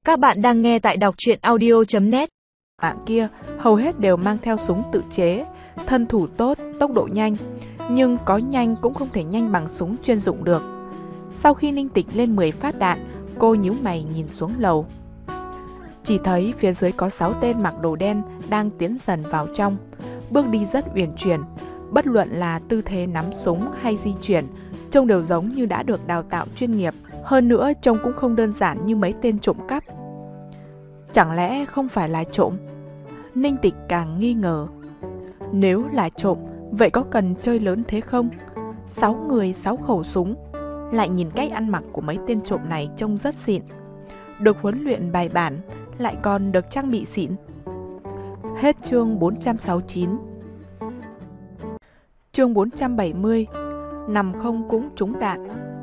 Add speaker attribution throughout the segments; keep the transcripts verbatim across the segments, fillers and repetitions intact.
Speaker 1: Các bạn đang nghe tại đọc truyện audio chấm net.
Speaker 2: Mạng kia hầu hết đều mang theo súng tự chế, thân thủ tốt, tốc độ nhanh, nhưng có nhanh cũng không thể nhanh bằng súng chuyên dụng được. Sau khi Ninh Tịch lên mười phát đạn, cô nhíu mày nhìn xuống lầu. Chỉ thấy phía dưới có sáu tên mặc đồ đen đang tiến dần vào trong, bước đi rất uyển chuyển, bất luận là tư thế nắm súng hay di chuyển, trông đều giống như đã được đào tạo chuyên nghiệp. Hơn nữa trông cũng không đơn giản như mấy tên trộm cắp. Chẳng lẽ không phải là trộm? Ninh Tịch càng nghi ngờ. Nếu là trộm, vậy có cần chơi lớn thế không? Sáu người, sáu khẩu súng. Lại nhìn cách ăn mặc của mấy tên trộm này trông rất xịn. Được huấn luyện bài bản, lại còn được trang bị xịn. Hết chương bốn trăm sáu mươi chín. Chương bốn trăm bảy mươi. Nằm không cũng trúng đạn.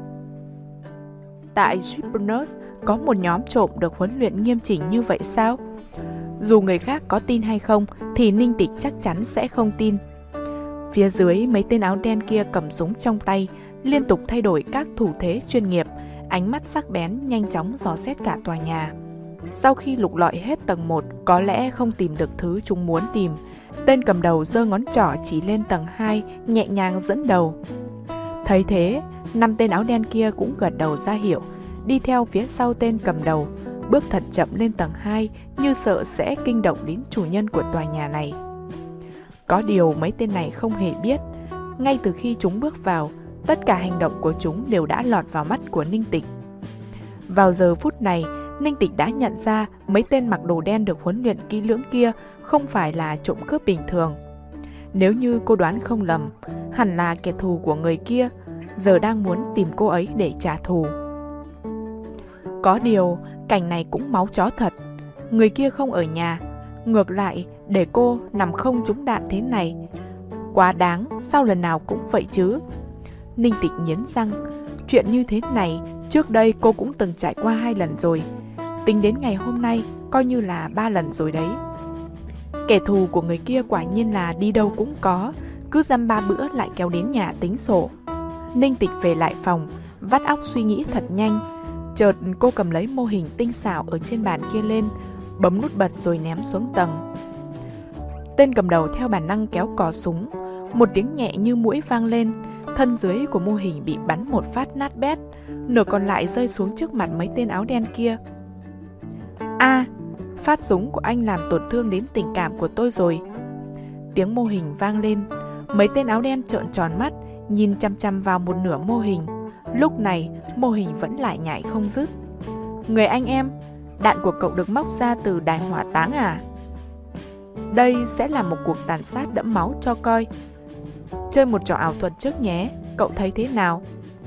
Speaker 2: Tại Cyprus có một nhóm trộm được huấn luyện nghiêm chỉnh như vậy sao? Dù người khác có tin hay không thì Ninh Tịch chắc chắn sẽ không tin. Phía dưới mấy tên áo đen kia cầm súng trong tay, liên tục thay đổi các thủ thế chuyên nghiệp, ánh mắt sắc bén nhanh chóng dò xét cả tòa nhà. Sau khi lục lọi hết tầng một, có lẽ không tìm được thứ chúng muốn tìm, tên cầm đầu giơ ngón trỏ chỉ lên tầng hai, nhẹ nhàng dẫn đầu. Thấy thế, năm tên áo đen kia cũng gật đầu ra hiệu, đi theo phía sau tên cầm đầu, bước thật chậm lên tầng hai như sợ sẽ kinh động đến chủ nhân của tòa nhà này. Có điều mấy tên này không hề biết, ngay từ khi chúng bước vào, tất cả hành động của chúng đều đã lọt vào mắt của Ninh Tịch. Vào giờ phút này, Ninh Tịch đã nhận ra mấy tên mặc đồ đen được huấn luyện kỹ lưỡng kia không phải là trộm cướp bình thường. Nếu như cô đoán không lầm, hẳn là kẻ thù của người kia, giờ đang muốn tìm cô ấy để trả thù. Có điều, cảnh này cũng máu chó thật. Người kia không ở nhà, ngược lại để cô nằm không trúng đạn thế này. Quá đáng, sao lần nào cũng vậy chứ? Ninh Tịch nghiến răng, chuyện như thế này trước đây cô cũng từng trải qua hai lần rồi. Tính đến ngày hôm nay, coi như là ba lần rồi đấy. Kẻ thù của người kia quả nhiên là đi đâu cũng có, cứ dăm ba bữa lại kéo đến nhà tính sổ. Ninh Tịch về lại phòng, vắt óc suy nghĩ thật nhanh. Chợt cô cầm lấy mô hình tinh xảo ở trên bàn kia lên, bấm nút bật rồi ném xuống tầng. Tên cầm đầu theo bản năng kéo cò súng, một tiếng nhẹ như muỗi vang lên, thân dưới của mô hình bị bắn một phát nát bét, nửa còn lại rơi xuống trước mặt mấy tên áo đen kia. A, à, phát súng của anh làm tổn thương đến tình cảm của tôi rồi. Tiếng mô hình vang lên, mấy tên áo đen trợn tròn mắt, nhìn chăm chăm vào một nửa mô hình. Lúc này, mô hình vẫn lại nhảy không dứt. Người anh em, đạn của cậu được móc ra từ đài hỏa táng à? Đây sẽ là một cuộc tàn sát đẫm máu cho coi. Chơi một trò ảo thuật trước nhé, cậu thấy thế nào?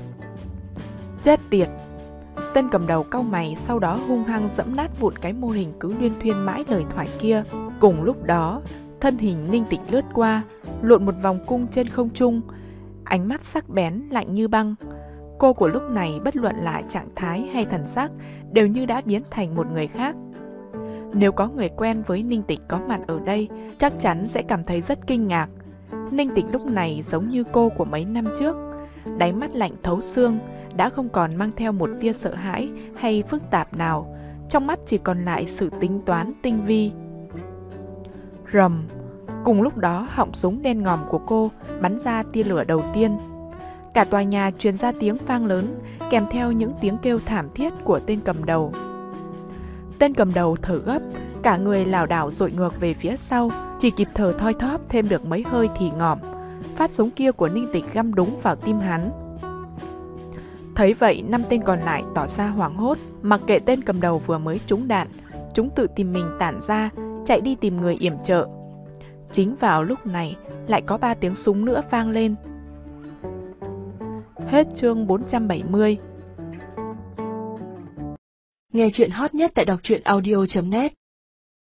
Speaker 2: Chết tiệt! Tên cầm đầu cau mày, sau đó hung hăng dẫm nát vụn cái mô hình cứ luyên thuyên mãi lời thoại kia. Cùng lúc đó, thân hình Ninh Tịch lướt qua, lộn một vòng cung trên không trung, ánh mắt sắc bén lạnh như băng. Cô của lúc này bất luận là trạng thái hay thần sắc đều như đã biến thành một người khác. Nếu có người quen với Ninh Tịch có mặt ở đây, chắc chắn sẽ cảm thấy rất kinh ngạc. Ninh Tịch lúc này giống như cô của mấy năm trước, đáy mắt lạnh thấu xương, đã không còn mang theo một tia sợ hãi hay phức tạp nào, trong mắt chỉ còn lại sự tính toán tinh vi. Rầm, cùng lúc đó họng súng đen ngòm của cô bắn ra tia lửa đầu tiên. Cả tòa nhà truyền ra tiếng vang lớn, kèm theo những tiếng kêu thảm thiết của tên cầm đầu. Tên cầm đầu thở gấp, cả người lảo đảo dội ngược về phía sau, chỉ kịp thở thoi thóp thêm được mấy hơi thì ngỏm. Phát súng kia của Ninh Tịch găm đúng vào tim hắn. Thấy vậy, năm tên còn lại tỏ ra hoảng hốt, mặc kệ tên cầm đầu vừa mới trúng đạn, chúng tự tìm mình tản ra, chạy đi tìm người yểm trợ. Chính vào lúc này, lại có ba tiếng súng nữa vang lên. Hết chương bốn trăm bảy mươi.
Speaker 1: Nghe chuyện hot nhất tại đọc truyện audio chấm net.